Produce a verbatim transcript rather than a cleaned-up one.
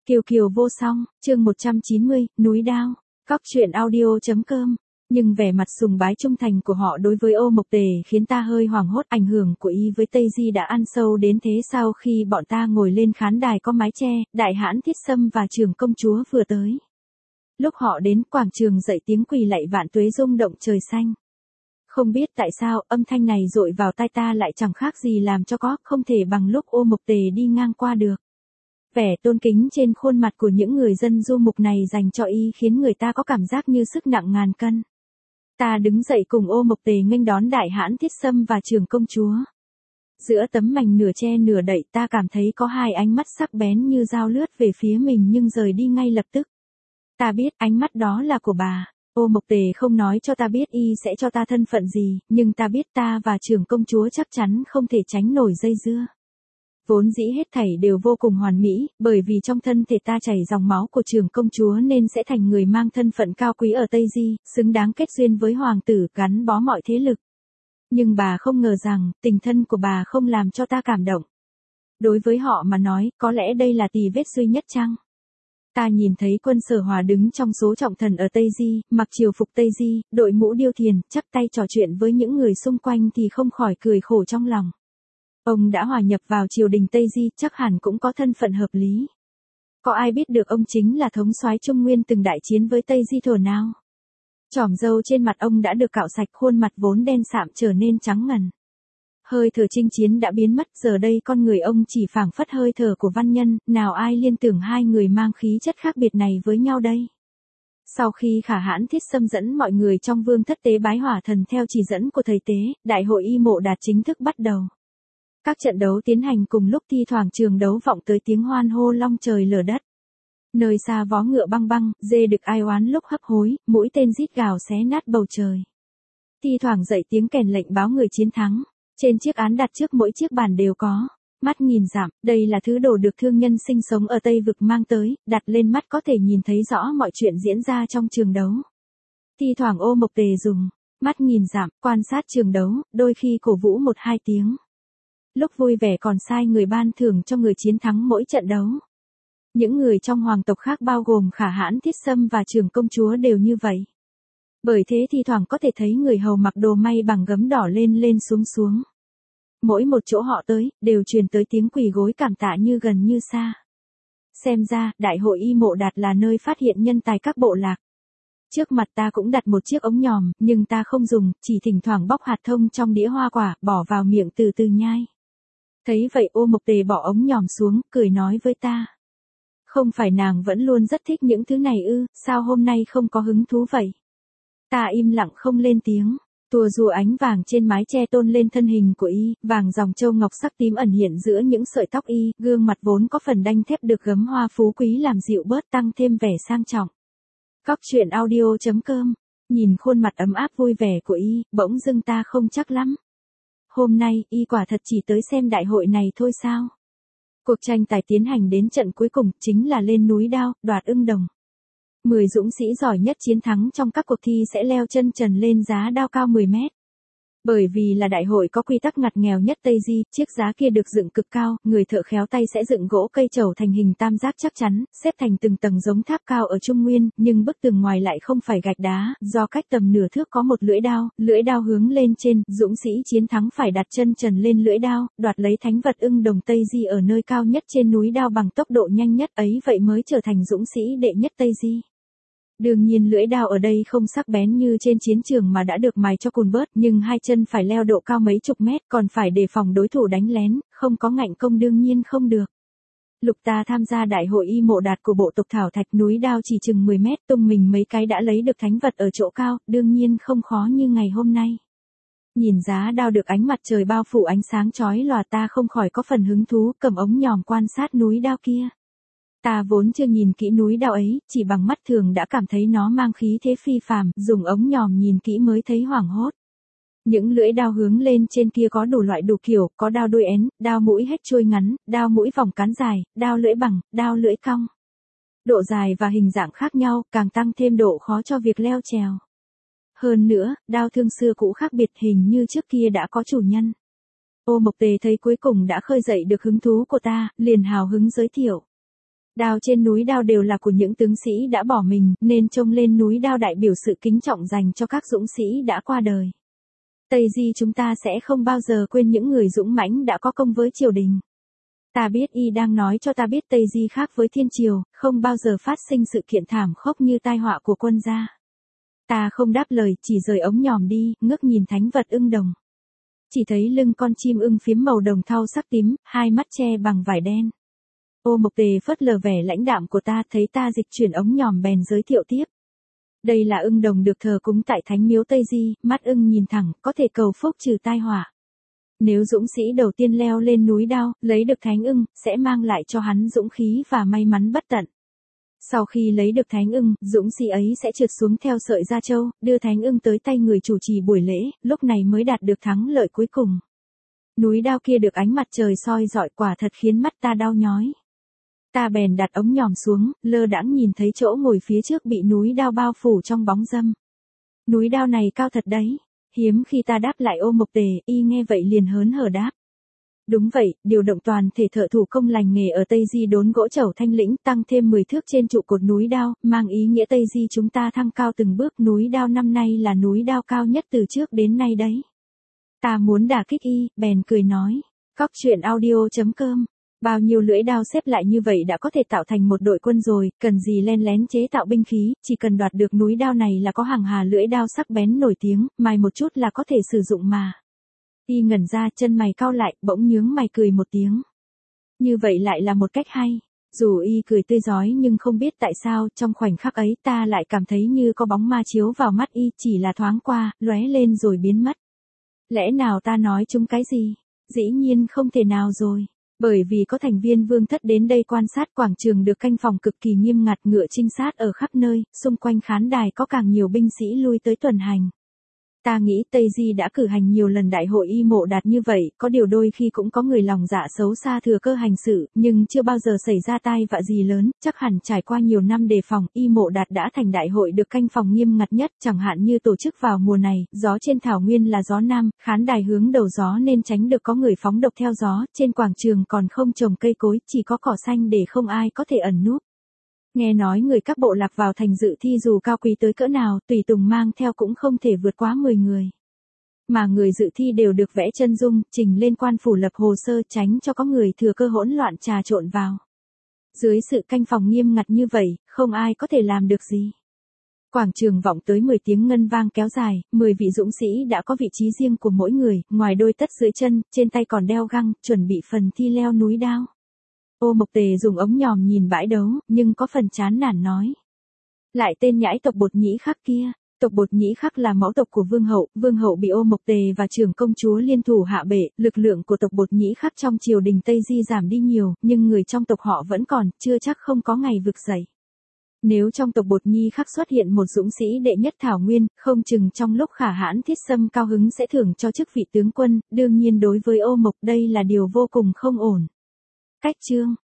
Kiều Kiều vô song, chương một trăm chín mươi, núi đao, cóc truyện audio.com. Nhưng vẻ mặt sùng bái trung thành của họ đối với Ô Mộc Tề khiến ta hơi hoảng hốt. Ảnh hưởng của y với Tây Di đã ăn sâu đến thế. Sau khi bọn ta ngồi lên khán đài có mái che, Đại Hãn Thiết Sâm và Trưởng Công Chúa vừa tới. Lúc họ đến, quảng trường dậy tiếng quỳ lạy vạn tuế rung động trời xanh. Không biết tại sao, âm thanh này dội vào tai ta lại chẳng khác gì làm cho có, không thể bằng lúc Ô Mộc Tề đi ngang qua được. Vẻ tôn kính trên khuôn mặt của những người dân du mục này dành cho y khiến người ta có cảm giác như sức nặng ngàn cân. Ta đứng dậy cùng Ô Mộc Tề nghênh đón Đại Hãn Thiết Sâm và Trưởng Công Chúa. Giữa tấm mành nửa che nửa đậy, ta cảm thấy có hai ánh mắt sắc bén như dao lướt về phía mình nhưng rời đi ngay lập tức. Ta biết ánh mắt đó là của bà. Ô Mộc Tề không nói cho ta biết y sẽ cho ta thân phận gì, nhưng ta biết ta và Trưởng Công Chúa chắc chắn không thể tránh nổi dây dưa. Vốn dĩ hết thảy đều vô cùng hoàn mỹ, bởi vì trong thân thể ta chảy dòng máu của Trưởng Công Chúa nên sẽ thành người mang thân phận cao quý ở Tây Di, xứng đáng kết duyên với hoàng tử, gắn bó mọi thế lực. Nhưng bà không ngờ rằng, tình thân của bà không làm cho ta cảm động. Đối với họ mà nói, có lẽ đây là tì vết duy nhất chăng? Ta nhìn thấy Quân Sở Hòa đứng trong số trọng thần ở Tây Di, mặc triều phục Tây Di, đội mũ điêu thiền, chắp tay trò chuyện với những người xung quanh thì không khỏi cười khổ trong lòng. Ông đã hòa nhập vào triều đình Tây Di, chắc hẳn cũng có thân phận hợp lý. Có ai biết được ông chính là thống soái Trung Nguyên từng đại chiến với Tây Di thuở nào? Chòm râu trên mặt ông đã được cạo sạch, khuôn mặt vốn đen sạm trở nên trắng ngần. Hơi thở chinh chiến đã biến mất, giờ đây con người ông chỉ phảng phất hơi thở của văn nhân, nào ai liên tưởng hai người mang khí chất khác biệt này với nhau đây. Sau khi Khả Hãn Thiết Sâm dẫn mọi người trong vương thất tế bái hỏa thần theo chỉ dẫn của thầy tế, đại hội Y Mộ Đạt chính thức bắt đầu. Các trận đấu tiến hành cùng lúc, thi thoảng trường đấu vọng tới tiếng hoan hô long trời lở đất. Nơi xa vó ngựa băng băng, dê đực ai oán lúc hấp hối, mũi tên rít gào xé nát bầu trời. Thi thoảng dậy tiếng kèn lệnh báo người chiến thắng. Trên chiếc án đặt trước mỗi chiếc bàn đều có mắt nghìn dặm, đây là thứ đồ được thương nhân sinh sống ở Tây Vực mang tới, đặt lên mắt có thể nhìn thấy rõ mọi chuyện diễn ra trong trường đấu. Thi thoảng Ô Mộc Tề dùng mắt nghìn dặm quan sát trường đấu, đôi khi cổ vũ một hai tiếng. Lúc vui vẻ còn sai người ban thưởng cho người chiến thắng mỗi trận đấu. Những người trong hoàng tộc khác bao gồm Khả Hãn Thiết Sâm và Trưởng Công Chúa đều như vậy. Bởi thế thi thoảng có thể thấy người hầu mặc đồ may bằng gấm đỏ lên lên xuống xuống. Mỗi một chỗ họ tới, đều truyền tới tiếng quỳ gối cảm tạ như gần như xa. Xem ra, đại hội Y Mộ Đạt là nơi phát hiện nhân tài các bộ lạc. Trước mặt ta cũng đặt một chiếc ống nhòm, nhưng ta không dùng, chỉ thỉnh thoảng bóc hạt thông trong đĩa hoa quả, bỏ vào miệng từ từ nhai. Thấy vậy Ô Mộc Tề bỏ ống nhòm xuống, cười nói với ta. Không phải nàng vẫn luôn rất thích những thứ này ư, sao hôm nay không có hứng thú vậy? Ta im lặng không lên tiếng. Tua rùa ánh vàng trên mái che tôn lên thân hình của y, vàng dòng châu ngọc sắc tím ẩn hiện giữa những sợi tóc y, gương mặt vốn có phần đanh thép được gấm hoa phú quý làm dịu bớt, tăng thêm vẻ sang trọng. Cóc truyện audio.com. Nhìn khuôn mặt ấm áp vui vẻ của y, bỗng dưng ta không chắc lắm. Hôm nay, y quả thật chỉ tới xem đại hội này thôi sao? Cuộc tranh tài tiến hành đến trận cuối cùng, chính là lên núi đao, đoạt ưng đồng. mười dũng sĩ giỏi nhất chiến thắng trong các cuộc thi sẽ leo chân trần lên giá đao cao mười mét. Bởi vì là đại hội có quy tắc ngặt nghèo nhất Tây Di, chiếc giá kia được dựng cực cao, người thợ khéo tay sẽ dựng gỗ cây trầu thành hình tam giác chắc chắn, xếp thành từng tầng giống tháp cao ở Trung Nguyên, nhưng bức tường ngoài lại không phải gạch đá, do cách tầm nửa thước có một lưỡi đao, lưỡi đao hướng lên trên, dũng sĩ chiến thắng phải đặt chân trần lên lưỡi đao, đoạt lấy thánh vật ưng đồng Tây Di ở nơi cao nhất trên núi đao bằng tốc độ nhanh nhất, ấy vậy mới trở thành dũng sĩ đệ nhất Tây Di. Đương nhiên lưỡi đao ở đây không sắc bén như trên chiến trường mà đã được mài cho cùn bớt, nhưng hai chân phải leo độ cao mấy chục mét, còn phải đề phòng đối thủ đánh lén, không có ngạnh công đương nhiên không được. Lục ta tham gia đại hội Y Mộ Đạt của bộ tộc Thảo Thạch, núi đao chỉ chừng mười mét, tung mình mấy cái đã lấy được thánh vật ở chỗ cao, đương nhiên không khó như ngày hôm nay. Nhìn giá đao được ánh mặt trời bao phủ ánh sáng chói lòa, ta không khỏi có phần hứng thú, cầm ống nhòm quan sát núi đao kia. Ta vốn chưa nhìn kỹ núi đao ấy, chỉ bằng mắt thường đã cảm thấy nó mang khí thế phi phàm, dùng ống nhòm nhìn kỹ mới thấy hoảng hốt. Những lưỡi đao hướng lên trên kia có đủ loại đủ kiểu, có đao đuôi én, đao mũi hết chuôi ngắn, đao mũi vòng cán dài, đao lưỡi bằng, đao lưỡi cong. Độ dài và hình dạng khác nhau, càng tăng thêm độ khó cho việc leo trèo. Hơn nữa, đao thương xưa cũ khác biệt, hình như trước kia đã có chủ nhân. Ô Mộc Tề thấy cuối cùng đã khơi dậy được hứng thú của ta, liền hào hứng giới thiệu. Đao trên núi Đao đều là của những tướng sĩ đã bỏ mình, nên trông lên núi Đao đại biểu sự kính trọng dành cho các dũng sĩ đã qua đời. Tây Di chúng ta sẽ không bao giờ quên những người dũng mãnh đã có công với triều đình. Ta biết y đang nói cho ta biết Tây Di khác với Thiên Triều, không bao giờ phát sinh sự kiện thảm khốc như tai họa của quân gia. Ta không đáp lời, chỉ rời ống nhòm đi, ngước nhìn thánh vật ưng đồng. Chỉ thấy lưng con chim ưng phiếm màu đồng thau sắc tím, hai mắt che bằng vải đen. Ô Mộc Tề phớt lờ vẻ lãnh đạm của ta, thấy ta dịch chuyển ống nhòm bèn giới thiệu tiếp. Đây là ưng đồng được thờ cúng tại thánh miếu Tây Di, mắt ưng nhìn thẳng, có thể cầu phúc trừ tai họa. Nếu dũng sĩ đầu tiên leo lên núi Đao, lấy được thánh ưng, sẽ mang lại cho hắn dũng khí và may mắn bất tận. Sau khi lấy được thánh ưng, dũng sĩ ấy sẽ trượt xuống theo sợi gia châu, đưa thánh ưng tới tay người chủ trì buổi lễ, lúc này mới đạt được thắng lợi cuối cùng. Núi Đao kia được ánh mặt trời soi rọi quả thật khiến mắt ta đau nhói. Ta bèn đặt ống nhòm xuống, lơ đãng nhìn thấy chỗ ngồi phía trước bị núi Đao bao phủ trong bóng râm. Núi Đao này cao thật đấy. Hiếm khi ta đáp lại Ô Mộc Tề, y nghe vậy liền hớn hở đáp. Đúng vậy, điều động toàn thể thợ thủ công lành nghề ở Tây Di đốn gỗ trẩu Thanh Lĩnh tăng thêm mười thước trên trụ cột núi Đao, mang ý nghĩa Tây Di chúng ta thăng cao từng bước. Núi Đao năm nay là núi Đao cao nhất từ trước đến nay đấy. Ta muốn đả kích y, bèn cười nói. Cóc truyện audio chấm com. Bao nhiêu lưỡi đao xếp lại như vậy đã có thể tạo thành một đội quân rồi, cần gì len lén chế tạo binh khí, chỉ cần đoạt được núi Đao này là có hàng hà lưỡi đao sắc bén nổi tiếng, mài một chút là có thể sử dụng mà. Y ngẩn ra, chân mày cau lại, bỗng nhướng mày cười một tiếng. Như vậy lại là một cách hay. Dù y cười tươi rói nhưng không biết tại sao, trong khoảnh khắc ấy ta lại cảm thấy như có bóng ma chiếu vào mắt y, chỉ là thoáng qua, lóe lên rồi biến mất. Lẽ nào ta nói chúng cái gì? Dĩ nhiên không thể nào rồi. Bởi vì có thành viên vương thất đến đây quan sát, quảng trường được canh phòng cực kỳ nghiêm ngặt, ngựa trinh sát ở khắp nơi, xung quanh khán đài có càng nhiều binh sĩ lui tới tuần hành. Ta nghĩ Tây Di đã cử hành nhiều lần đại hội y mộ đạt như vậy, có điều đôi khi cũng có người lòng dạ xấu xa thừa cơ hành sự, nhưng chưa bao giờ xảy ra tai vạ gì lớn, chắc hẳn trải qua nhiều năm đề phòng, y mộ đạt đã thành đại hội được canh phòng nghiêm ngặt nhất, chẳng hạn như tổ chức vào mùa này, gió trên thảo nguyên là gió nam, khán đài hướng đầu gió nên tránh được có người phóng độc theo gió, trên quảng trường còn không trồng cây cối, chỉ có cỏ xanh để không ai có thể ẩn núp. Nghe nói người các bộ lạc vào thành dự thi dù cao quý tới cỡ nào, tùy tùng mang theo cũng không thể vượt quá mười người. Mà người dự thi đều được vẽ chân dung, trình lên quan phủ lập hồ sơ tránh cho có người thừa cơ hỗn loạn trà trộn vào. Dưới sự canh phòng nghiêm ngặt như vậy, không ai có thể làm được gì. Quảng trường vọng tới mười tiếng ngân vang kéo dài, mười vị dũng sĩ đã có vị trí riêng của mỗi người, ngoài đôi tất dưới chân, trên tay còn đeo găng, chuẩn bị phần thi leo núi Đao. Ô Mộc Tề dùng ống nhòm nhìn bãi đấu, nhưng có phần chán nản nói. Lại tên nhãi tộc Bột Nhĩ Khắc kia. Tộc Bột Nhĩ Khắc là mẫu tộc của Vương Hậu, Vương Hậu bị Ô Mộc Tề và trưởng công chúa liên thủ hạ bệ, lực lượng của tộc Bột Nhĩ Khắc trong triều đình Tây Di giảm đi nhiều, nhưng người trong tộc họ vẫn còn, chưa chắc không có ngày vực dậy. Nếu trong tộc Bột Nhi Khắc xuất hiện một dũng sĩ đệ nhất Thảo Nguyên, không chừng trong lúc Khả Hãn Thiết Sâm cao hứng sẽ thưởng cho chức vị tướng quân, đương nhiên đối với Ô Mộc đây là điều vô cùng không ổn. Cách chương